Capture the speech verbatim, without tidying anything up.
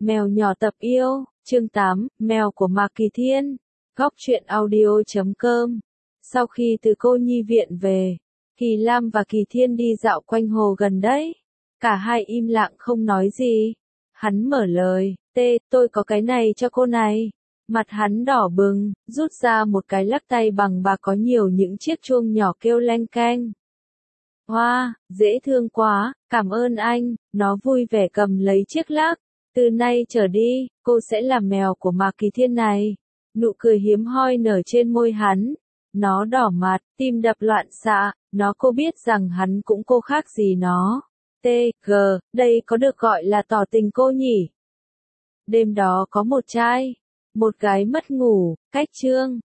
Mèo nhỏ tập yêu, chương tám, mèo của Mạc Kỳ Thiên, góc truyện audio chấm com. Sau khi từ cô nhi viện về, Kỳ Lam và Kỳ Thiên đi dạo quanh hồ gần đấy. Cả hai im lặng không nói gì. Hắn mở lời, tê, tôi có cái này cho cô này. Mặt hắn đỏ bừng, rút ra một cái lắc tay bằng bạc có nhiều những chiếc chuông nhỏ kêu leng keng. Hoa, wow, dễ thương quá, cảm ơn anh, nó vui vẻ cầm lấy chiếc lắc. Từ nay trở đi, cô sẽ là mèo của Mạc Kỳ Thiên này. Nụ cười hiếm hoi nở trên môi hắn. Nó đỏ mặt, tim đập loạn xạ, nó cô biết rằng hắn cũng cô khác gì nó. T, G, đây có được gọi là tỏ tình cô nhỉ? Đêm đó có một trai, một gái mất ngủ, cách chương.